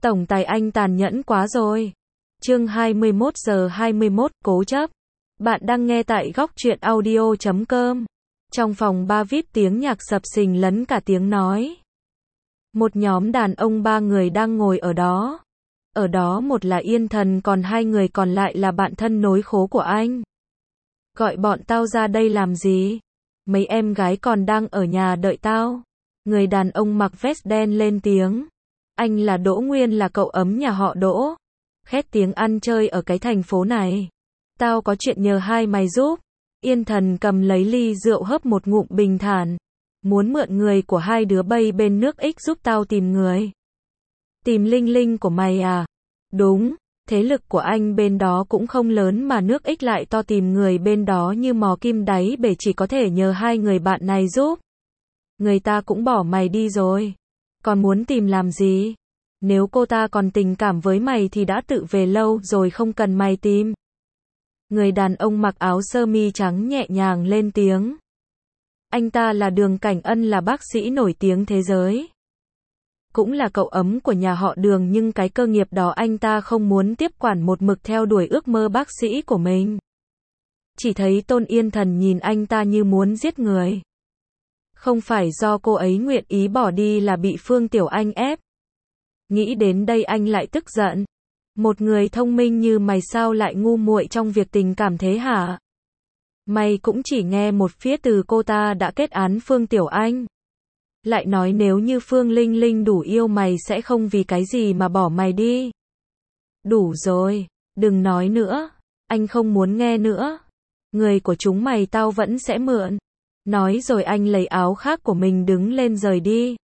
Tổng tài anh tàn nhẫn quá rồi. Chương 21:21, cố chấp. Bạn đang nghe tại góc truyện audio.com. Trong phòng ba VIP tiếng nhạc sập sình lẫn cả tiếng nói. Một nhóm đàn ông 3 người đang ngồi ở đó. Ở đó một là Yên Thần, còn 2 người còn lại là bạn thân nối khố của anh. Gọi bọn tao ra đây làm gì? Mấy em gái còn đang ở nhà đợi tao. Người đàn ông mặc vest đen lên tiếng. Anh là Đỗ Nguyên, là cậu ấm nhà họ Đỗ. Khét tiếng ăn chơi ở cái thành phố này. Tao có chuyện nhờ hai mày giúp. Yên Thần cầm lấy ly rượu hớp một ngụm bình thản. Muốn mượn người của hai đứa bay bên nước X giúp tao tìm người. Tìm Linh Linh của mày à? Đúng, thế lực của anh bên đó cũng không lớn mà nước X lại to, tìm người bên đó như mò kim đáy bể, chỉ có thể nhờ hai người bạn này giúp. Người ta cũng bỏ mày đi rồi. Còn muốn tìm làm gì? Nếu cô ta còn tình cảm với mày thì đã tự về lâu rồi, không cần mày tìm. Người đàn ông mặc áo sơ mi trắng nhẹ nhàng lên tiếng. Anh ta là Đường Cảnh Ân, là bác sĩ nổi tiếng thế giới. Cũng là cậu ấm của nhà họ Đường, nhưng cái cơ nghiệp đó anh ta không muốn tiếp quản, một mực theo đuổi ước mơ bác sĩ của mình. Chỉ thấy Tôn Yên Thần nhìn anh ta như muốn giết người. Không phải do cô ấy nguyện ý bỏ đi, là bị Phương Tiểu Anh ép. Nghĩ đến đây anh lại tức giận. Một người thông minh như mày sao lại ngu muội trong việc tình cảm thế hả? Mày cũng chỉ nghe một phía từ cô ta đã kết án Phương Tiểu Anh. Lại nói nếu như Phương Linh Linh đủ yêu mày sẽ không vì cái gì mà bỏ mày đi. Đủ rồi, đừng nói nữa. Anh không muốn nghe nữa. Người của chúng mày tao vẫn sẽ mượn. Nói rồi anh lấy áo khác của mình đứng lên rời đi.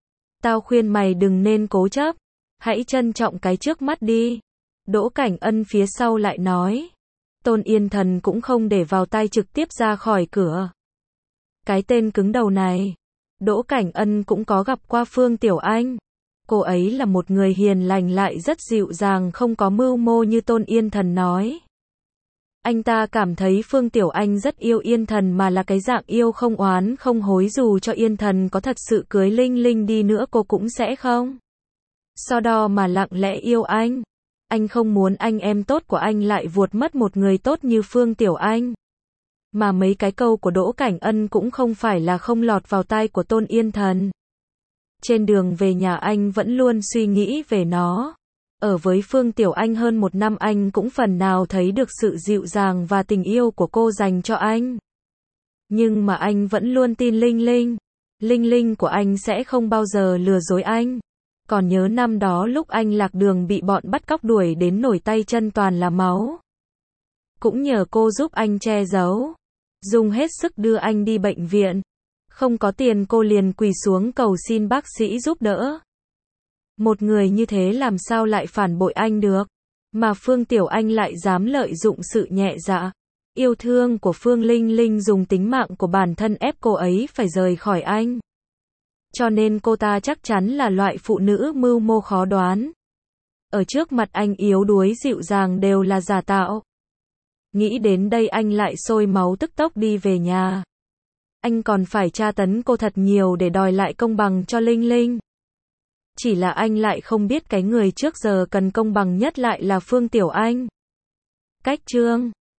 Tao khuyên mày đừng nên cố chấp. Hãy trân trọng cái trước mắt đi. Đỗ Cảnh Ân phía sau lại nói. Tôn Yên Thần cũng không để vào tai, trực tiếp ra khỏi cửa. Cái tên cứng đầu này. Đỗ Cảnh Ân cũng có gặp qua Phương Tiểu Anh. Cô ấy là một người hiền lành lại rất dịu dàng, không có mưu mô như Tôn Yên Thần nói. Anh ta cảm thấy Phương Tiểu Anh rất yêu Yên Thần, mà là cái dạng yêu không oán không hối, dù cho Yên Thần có thật sự cưới Linh Linh đi nữa cô cũng sẽ không so đo mà lặng lẽ yêu anh. Anh không muốn anh em tốt của anh lại vuột mất một người tốt như Phương Tiểu Anh. Mà mấy cái câu của Đỗ Cảnh Ân cũng không phải là không lọt vào tai của Tôn Yên Thần. Trên đường về nhà anh vẫn luôn suy nghĩ về nó. Ở với Phương Tiểu Anh hơn 1 năm, anh cũng phần nào thấy được sự dịu dàng và tình yêu của cô dành cho anh. Nhưng mà anh vẫn luôn tin Linh Linh. Linh Linh của anh sẽ không bao giờ lừa dối anh. Còn nhớ năm đó lúc anh lạc đường bị bọn bắt cóc đuổi đến nổi tay chân toàn là máu. Cũng nhờ cô giúp anh che giấu. Dùng hết sức đưa anh đi bệnh viện. Không có tiền cô liền quỳ xuống cầu xin bác sĩ giúp đỡ. Một người như thế làm sao lại phản bội anh được? Mà Phương Tiểu Anh lại dám lợi dụng sự nhẹ dạ, yêu thương của Phương Linh Linh, dùng tính mạng của bản thân ép cô ấy phải rời khỏi anh. Cho nên cô ta chắc chắn là loại phụ nữ mưu mô khó đoán. Ở trước mặt anh yếu đuối dịu dàng đều là giả tạo. Nghĩ đến đây anh lại sôi máu tức tốc đi về nhà. Anh còn phải tra tấn cô thật nhiều để đòi lại công bằng cho Linh Linh. Chỉ là anh lại không biết cái người trước giờ cần công bằng nhất lại là Phương Tiểu Anh. Cách chương